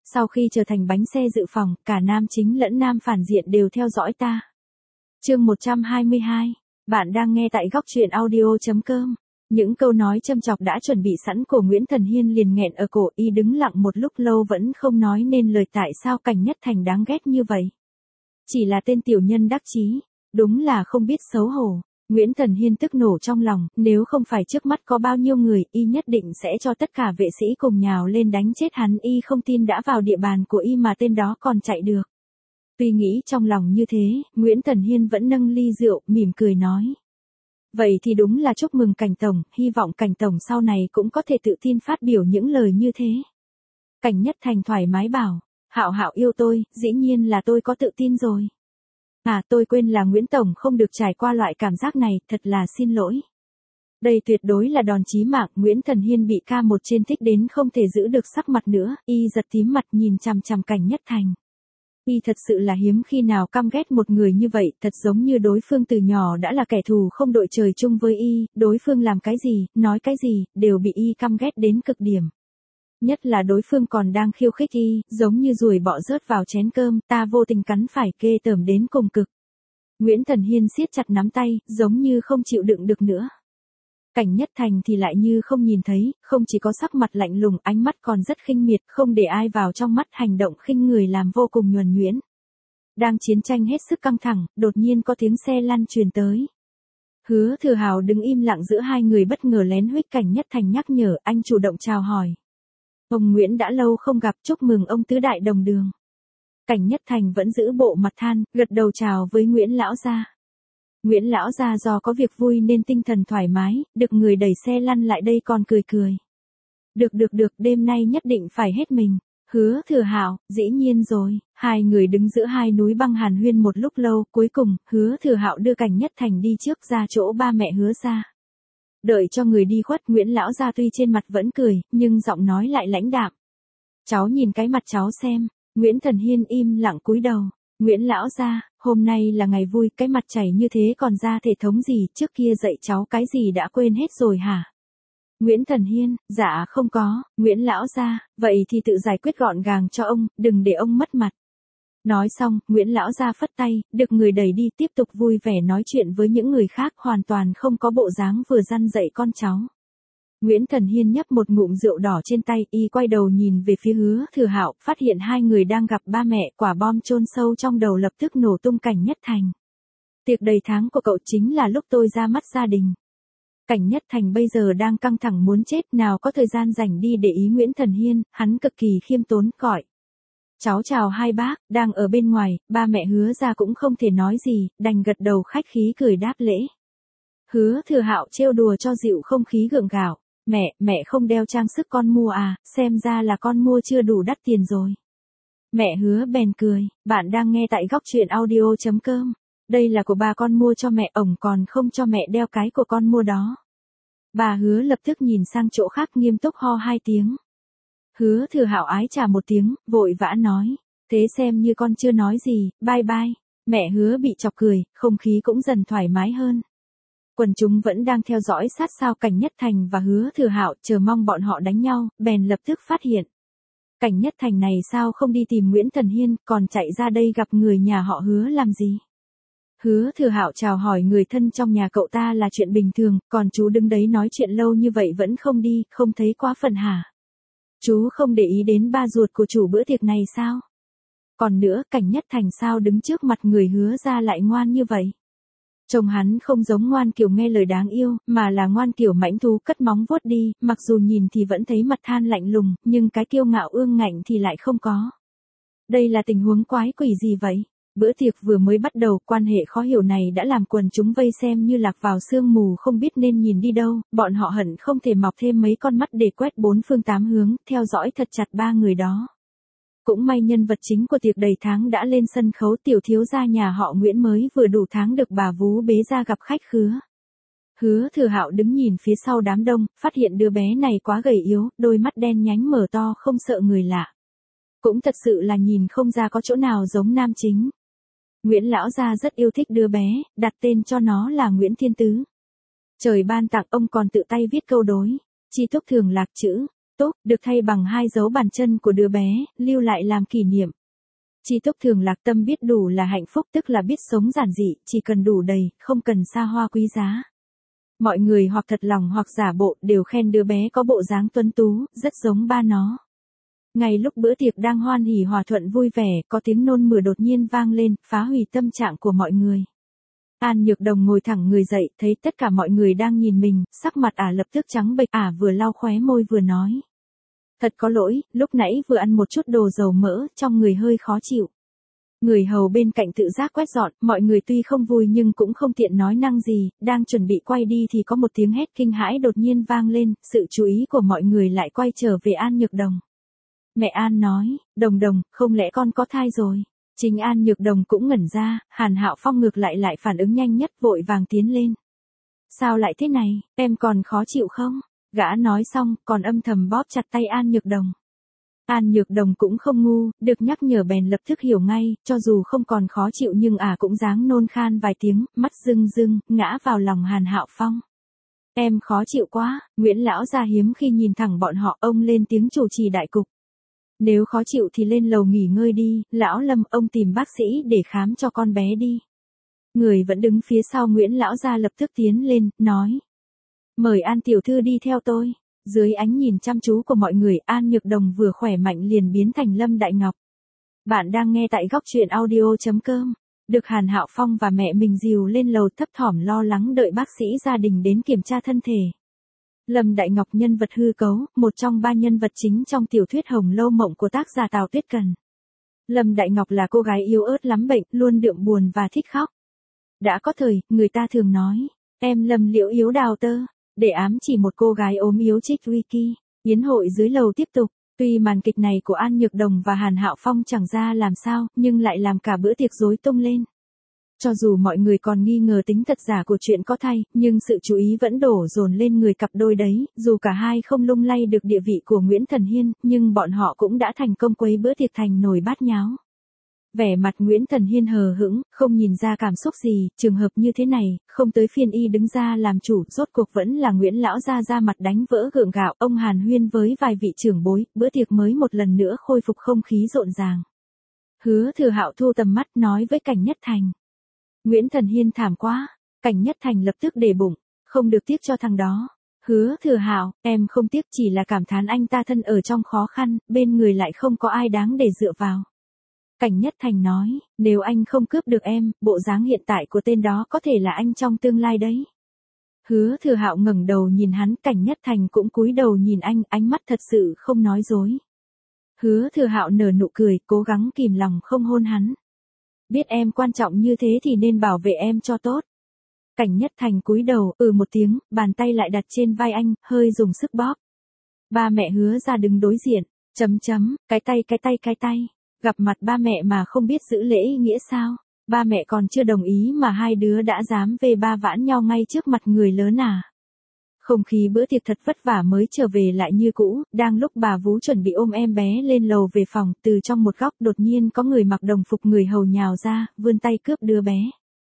Sau khi trở thành bánh xe dự phòng, cả nam chính lẫn nam phản diện đều theo dõi ta. Chương 122. Bạn đang nghe tại góc truyện audio.com. Những câu nói châm chọc đã chuẩn bị sẵn của Nguyễn Thần Hiên liền nghẹn ở cổ, y đứng lặng một lúc lâu vẫn không nói nên lời. Tại sao Cảnh Nhất Thành đáng ghét như vậy? Chỉ là tên tiểu nhân đắc chí, đúng là không biết xấu hổ. Nguyễn Thần Hiên tức nổ trong lòng, nếu không phải trước mắt có bao nhiêu người, y nhất định sẽ cho tất cả vệ sĩ cùng nhào lên đánh chết hắn. Y không tin đã vào địa bàn của y mà tên đó còn chạy được. Tuy nghĩ trong lòng như thế, Nguyễn Thần Hiên vẫn nâng ly rượu, mỉm cười nói. Vậy thì đúng là chúc mừng Cảnh Tổng, hy vọng Cảnh Tổng sau này cũng có thể tự tin phát biểu những lời như thế. Cảnh Nhất Thành thoải mái bảo, Hạo Hạo yêu tôi, dĩ nhiên là tôi có tự tin rồi. À, tôi quên là Nguyễn Tổng không được trải qua loại cảm giác này, thật là xin lỗi. Đây tuyệt đối là đòn chí mạng. Nguyễn Thần Hiên bị ca một trên thích đến không thể giữ được sắc mặt nữa, y giật tím mặt nhìn chằm chằm Cảnh Nhất Thành. Y thật sự là hiếm khi nào căm ghét một người như vậy, thật giống như đối phương từ nhỏ đã là kẻ thù không đội trời chung với y, đối phương làm cái gì, nói cái gì, đều bị y căm ghét đến cực điểm. Nhất là đối phương còn đang khiêu khích y, giống như ruồi bọ rớt vào chén cơm, ta vô tình cắn phải, ghê tởm đến cùng cực. Nguyễn Thần Hiên siết chặt nắm tay, giống như không chịu đựng được nữa. Cảnh Nhất Thành thì lại như không nhìn thấy, không chỉ có sắc mặt lạnh lùng, ánh mắt còn rất khinh miệt, không để ai vào trong mắt, hành động khinh người làm vô cùng nhuần nhuyễn. Đang chiến tranh hết sức căng thẳng, đột nhiên có tiếng xe lăn truyền tới. Hứa Thừa Hào đứng im lặng giữa hai người bất ngờ lén huých. Cảnh Nhất Thành nhắc nhở, anh chủ động chào hỏi. Ông Nguyễn đã lâu không gặp, chúc mừng ông tứ đại đồng đường. Cảnh Nhất Thành vẫn giữ bộ mặt than, gật đầu chào với Nguyễn lão gia. Nguyễn lão gia do có việc vui nên tinh thần thoải mái, được người đẩy xe lăn lại đây còn cười cười. Được, đêm nay nhất định phải hết mình. Hứa Thừa Hào, dĩ nhiên rồi. Hai người đứng giữa hai núi băng hàn huyên một lúc lâu, cuối cùng, Hứa Thừa Hạo đưa Cảnh Nhất Thành đi trước ra chỗ ba mẹ Hứa gia. Đợi cho người đi khuất, Nguyễn lão gia tuy trên mặt vẫn cười, nhưng giọng nói lại lãnh đạm. Cháu nhìn cái mặt cháu xem. Nguyễn Thần Hiên im lặng cúi đầu. Nguyễn lão gia, hôm nay là ngày vui, cái mặt chảy như thế còn ra thể thống gì, trước kia dạy cháu cái gì đã quên hết rồi hả? Nguyễn Thần Hiên, dạ không có. Nguyễn lão gia, vậy thì tự giải quyết gọn gàng cho ông, đừng để ông mất mặt. Nói xong, Nguyễn lão gia phất tay, được người đẩy đi, tiếp tục vui vẻ nói chuyện với những người khác, hoàn toàn không có bộ dáng vừa răn dạy con cháu. Nguyễn Thần Hiên nhấp một ngụm rượu đỏ trên tay, y quay đầu nhìn về phía Hứa Thừa Hạo, phát hiện hai người đang gặp ba mẹ, quả bom chôn sâu trong đầu lập tức nổ tung. Cảnh Nhất Thành, tiệc đầy tháng của cậu chính là lúc tôi ra mắt gia đình. Cảnh Nhất Thành bây giờ đang căng thẳng muốn chết, nào có thời gian rảnh đi để ý Nguyễn Thần Hiên, hắn cực kỳ khiêm tốn gọi. Cháu chào hai bác, đang ở bên ngoài, ba mẹ Hứa ra cũng không thể nói gì, đành gật đầu khách khí cười đáp lễ. Hứa Thừa Hạo trêu đùa cho dịu không khí gượng gạo. Mẹ không đeo trang sức con mua à, xem ra là con mua chưa đủ đắt tiền rồi. Mẹ Hứa bèn cười, bạn đang nghe tại góc truyện audio.com. Đây là của bà con mua cho mẹ, ổng còn không cho mẹ đeo cái của con mua đó. Bà Hứa lập tức nhìn sang chỗ khác nghiêm túc ho hai tiếng. Hứa Thừa Hạo ái chà một tiếng, vội vã nói, thế xem như con chưa nói gì, bye bye. Mẹ Hứa bị chọc cười, không khí cũng dần thoải mái hơn. Quần chúng vẫn đang theo dõi sát sao Cảnh Nhất Thành và Hứa Thừa Hạo, chờ mong bọn họ đánh nhau, bèn lập tức phát hiện. Cảnh Nhất Thành này sao không đi tìm Nguyễn Thần Hiên, còn chạy ra đây gặp người nhà họ Hứa làm gì? Hứa Thừa Hạo chào hỏi người thân trong nhà cậu ta là chuyện bình thường, còn chú đứng đấy nói chuyện lâu như vậy vẫn không đi, không thấy quá phần hả? Chú không để ý đến ba ruột của chủ bữa tiệc này sao? Còn nữa, Cảnh Nhất Thành sao đứng trước mặt người Hứa ra lại ngoan như vậy? Trông hắn không giống ngoan kiểu nghe lời đáng yêu, mà là ngoan kiểu mãnh thú cất móng vuốt đi, mặc dù nhìn thì vẫn thấy mặt than lạnh lùng, nhưng cái kiêu ngạo ương ngạnh thì lại không có. Đây là tình huống quái quỷ gì vậy? Bữa tiệc vừa mới bắt đầu, quan hệ khó hiểu này đã làm quần chúng vây xem như lạc vào sương mù không biết nên nhìn đi đâu, bọn họ hận không thể mọc thêm mấy con mắt để quét bốn phương tám hướng, theo dõi thật chặt ba người đó. Cũng may nhân vật chính của tiệc đầy tháng đã lên sân khấu, tiểu thiếu gia nhà họ Nguyễn mới vừa đủ tháng được bà vú bế ra gặp khách khứa. Hứa Thừa Hạo đứng nhìn phía sau đám đông, phát hiện đứa bé này quá gầy yếu, đôi mắt đen nhánh mở to không sợ người lạ. Cũng thật sự là nhìn không ra có chỗ nào giống nam chính. Nguyễn lão gia rất yêu thích đứa bé, đặt tên cho nó là Nguyễn Thiên Tứ. Trời ban tặng ông còn tự tay viết câu đối, chi túc thường lạc chữ. Túc, được thay bằng 2 dấu bàn chân của đứa bé, lưu lại làm kỷ niệm. Chi Túc thường lạc tâm biết đủ là hạnh phúc, tức là biết sống giản dị, chỉ cần đủ đầy, không cần xa hoa quý giá. Mọi người hoặc thật lòng hoặc giả bộ đều khen đứa bé có bộ dáng tuấn tú, rất giống ba nó. Ngay lúc bữa tiệc đang hoan hỉ hòa thuận vui vẻ, có tiếng nôn mửa đột nhiên vang lên, phá hủy tâm trạng của mọi người. An Nhược Đồng ngồi thẳng người dậy, thấy tất cả mọi người đang nhìn mình, sắc mặt ả lập tức trắng bệch, ả vừa lau khóe môi vừa nói. Thật có lỗi, lúc nãy vừa ăn một chút đồ dầu mỡ, trong người hơi khó chịu. Người hầu bên cạnh tự giác quét dọn, mọi người tuy không vui nhưng cũng không tiện nói năng gì, đang chuẩn bị quay đi thì có một tiếng hét kinh hãi đột nhiên vang lên, sự chú ý của mọi người lại quay trở về An Nhược Đồng. Mẹ An nói, Đồng Đồng, không lẽ con có thai rồi? Chính An Nhược Đồng cũng ngẩn ra, Hàn Hạo Phong ngược lại phản ứng nhanh nhất vội vàng tiến lên. Sao lại thế này, em còn khó chịu không? Gã nói xong, còn âm thầm bóp chặt tay An Nhược Đồng. An Nhược Đồng cũng không ngu, được nhắc nhở bèn lập tức hiểu ngay, cho dù không còn khó chịu nhưng cũng dáng nôn khan vài tiếng, mắt rưng rưng, ngã vào lòng Hàn Hạo Phong. Em khó chịu quá, Nguyễn lão gia hiếm khi nhìn thẳng bọn họ, ông lên tiếng chủ trì đại cục. Nếu khó chịu thì lên lầu nghỉ ngơi đi, lão Lâm, ông tìm bác sĩ để khám cho con bé đi. Người vẫn đứng phía sau Nguyễn lão gia lập tức tiến lên, nói. Mời An tiểu thư đi theo tôi. Dưới ánh nhìn chăm chú của mọi người, An Nhược Đồng vừa khỏe mạnh liền biến thành Lâm Đại Ngọc. Bạn đang nghe tại góc truyện audio.com. Được Hàn Hạo Phong và mẹ mình dìu lên lầu thấp thỏm lo lắng đợi bác sĩ gia đình đến kiểm tra thân thể. Lâm Đại Ngọc nhân vật hư cấu, một trong 3 nhân vật chính trong tiểu thuyết Hồng Lâu Mộng của tác giả Tào Tuyết Cần. Lâm Đại Ngọc là cô gái yếu ớt lắm bệnh, luôn đượm buồn và thích khóc. Đã có thời, người ta thường nói, em Lâm Liễu yếu đào tơ, để ám chỉ một cô gái ốm yếu trích Wiki. Yến hội dưới lầu tiếp tục, tuy màn kịch này của An Nhược Đồng và Hàn Hạo Phong chẳng ra làm sao, nhưng lại làm cả bữa tiệc rối tung lên. Cho dù mọi người còn nghi ngờ tính thật giả của chuyện có thai, nhưng sự chú ý vẫn đổ dồn lên người cặp đôi đấy, dù cả hai không lung lay được địa vị của Nguyễn Thần Hiên, nhưng bọn họ cũng đã thành công quấy bữa tiệc thành nồi bát nháo. Vẻ mặt Nguyễn Thần Hiên hờ hững, không nhìn ra cảm xúc gì, trường hợp như thế này, không tới phiên y đứng ra làm chủ, rốt cuộc vẫn là Nguyễn lão gia ra mặt đánh vỡ gượng gạo, ông Hàn huyên với vài vị trưởng bối, bữa tiệc mới một lần nữa khôi phục không khí rộn ràng. Hứa Thừa Hạo thu tầm mắt nói với Cảnh Nhất Thành. Nguyễn Thần Hiên thảm quá, Cảnh Nhất Thành lập tức để bụng, không được tiếc cho thằng đó. Hứa Thừa Hạo, em không tiếc, chỉ là cảm thán anh ta thân ở trong khó khăn, bên người lại không có ai đáng để dựa vào. Cảnh Nhất Thành nói, nếu anh không cướp được em, bộ dáng hiện tại của tên đó có thể là anh trong tương lai đấy. Hứa Thừa Hạo ngẩng đầu nhìn hắn, Cảnh Nhất Thành cũng cúi đầu nhìn anh, ánh mắt thật sự không nói dối. Hứa Thừa Hạo nở nụ cười, cố gắng kìm lòng không hôn hắn. Biết em quan trọng như thế thì nên bảo vệ em cho tốt. Cảnh Nhất Thành cúi đầu, một tiếng, bàn tay lại đặt trên vai anh, hơi dùng sức bóp. Ba mẹ Hứa ra đứng đối diện, cái tay. Gặp mặt ba mẹ mà không biết giữ lễ nghĩa sao? Ba mẹ còn chưa đồng ý mà hai đứa đã dám về ba vãn nhau ngay trước mặt người lớn à? Không khí bữa tiệc thật vất vả mới trở về lại như cũ, đang lúc bà vú chuẩn bị ôm em bé lên lầu về phòng, từ trong một góc đột nhiên có người mặc đồng phục người hầu nhào ra, vươn tay cướp đứa bé.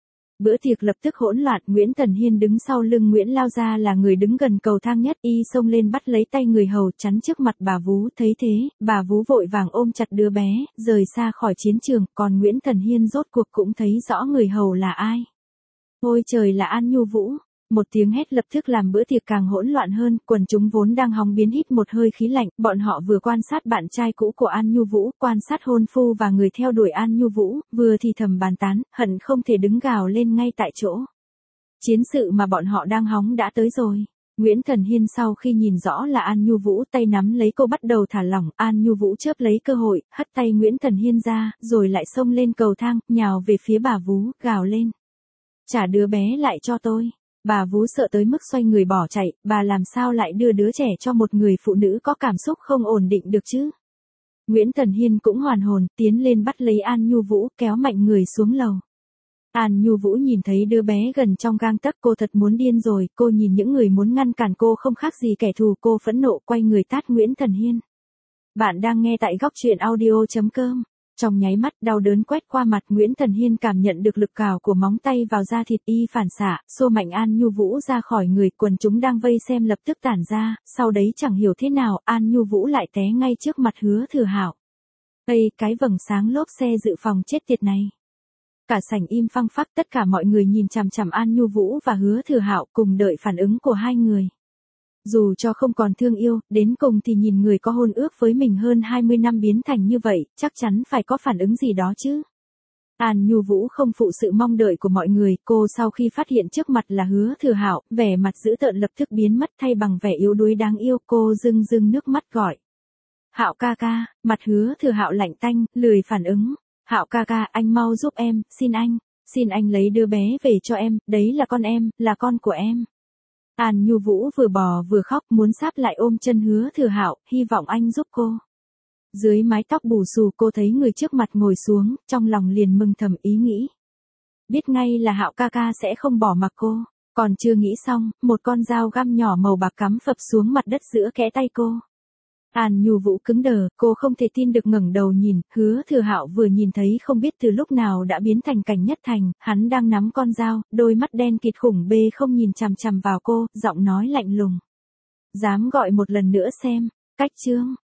Bữa tiệc lập tức hỗn loạn, Nguyễn Thần Hiên đứng sau lưng Nguyễn Lao Gia là người đứng gần cầu thang nhất, y xông lên bắt lấy tay người hầu chắn trước mặt bà vú, thấy thế, bà vú vội vàng ôm chặt đứa bé, rời xa khỏi chiến trường, còn Nguyễn Thần Hiên rốt cuộc cũng thấy rõ người hầu là ai. Ôi trời, là An Nhu Vũ. Một tiếng hét lập tức làm bữa tiệc càng hỗn loạn hơn, quần chúng vốn đang hóng biến hít một hơi khí lạnh, bọn họ vừa quan sát bạn trai cũ của An Nhu Vũ, quan sát hôn phu và người theo đuổi An Nhu Vũ, vừa thì thầm bàn tán, hận không thể đứng gào lên ngay tại chỗ. Chiến sự mà bọn họ đang hóng đã tới rồi. Nguyễn Thần Hiên sau khi nhìn rõ là An Nhu Vũ, tay nắm lấy cô bắt đầu thả lỏng, An Nhu Vũ chớp lấy cơ hội, hất tay Nguyễn Thần Hiên ra, rồi lại xông lên cầu thang, nhào về phía bà vú, gào lên. Trả đứa bé lại cho tôi. Bà vú sợ tới mức xoay người bỏ chạy, bà làm sao lại đưa đứa trẻ cho một người phụ nữ có cảm xúc không ổn định được chứ? Nguyễn Thần Hiên cũng hoàn hồn, tiến lên bắt lấy An Nhu Vũ, kéo mạnh người xuống lầu. An Nhu Vũ nhìn thấy đứa bé gần trong gang tấc, cô thật muốn điên rồi, cô nhìn những người muốn ngăn cản cô không khác gì kẻ thù, cô phẫn nộ quay người tát Nguyễn Thần Hiên. Bạn đang nghe tại góc truyện audio.com. Trong nháy mắt đau đớn quét qua mặt, Nguyễn Thần Hiên cảm nhận được lực cào của móng tay vào da thịt, y phản xạ, xô mạnh An Nhu Vũ ra khỏi người, quần chúng đang vây xem lập tức tản ra, sau đấy chẳng hiểu thế nào, An Nhu Vũ lại té ngay trước mặt Hứa Thừa Hạo. Ây, cái vầng sáng lốp xe dự phòng chết tiệt này. Cả sảnh im phăng phắc, tất cả mọi người nhìn chằm chằm An Nhu Vũ và Hứa Thừa Hạo cùng đợi phản ứng của hai người. Dù cho không còn thương yêu, đến cùng thì nhìn người có hôn ước với mình hơn 20 năm biến thành như vậy, chắc chắn phải có phản ứng gì đó chứ. An Nhu Vũ không phụ sự mong đợi của mọi người, cô sau khi phát hiện trước mặt là Hứa Thừa Hạo, vẻ mặt dữ tợn lập tức biến mất, thay bằng vẻ yếu đuối đáng yêu, cô rưng rưng nước mắt gọi. Hạo ca ca. Mặt Hứa Thừa Hạo lạnh tanh, lười phản ứng. Hạo ca ca, anh mau giúp em, xin anh lấy đứa bé về cho em, đấy là con em, là con của em. An Nhu Vũ vừa bò vừa khóc, muốn sáp lại ôm chân Hứa Thừa Hạo, hy vọng anh giúp cô. Dưới mái tóc bù xù, cô thấy người trước mặt ngồi xuống, trong lòng liền mừng thầm ý nghĩ. Biết ngay là Hạo ca ca sẽ không bỏ mặc cô, còn chưa nghĩ xong, một con dao găm nhỏ màu bạc cắm phập xuống mặt đất giữa kẽ tay cô. An Nhu Vũ cứng đờ, cô không thể tin được ngẩng đầu nhìn, Hứa Thừa Hạo vừa nhìn thấy không biết từ lúc nào đã biến thành Cảnh Nhất Thành, hắn đang nắm con dao, đôi mắt đen kịt khủng bê không nhìn chằm chằm vào cô, giọng nói lạnh lùng. Dám gọi một lần nữa xem, cách chương.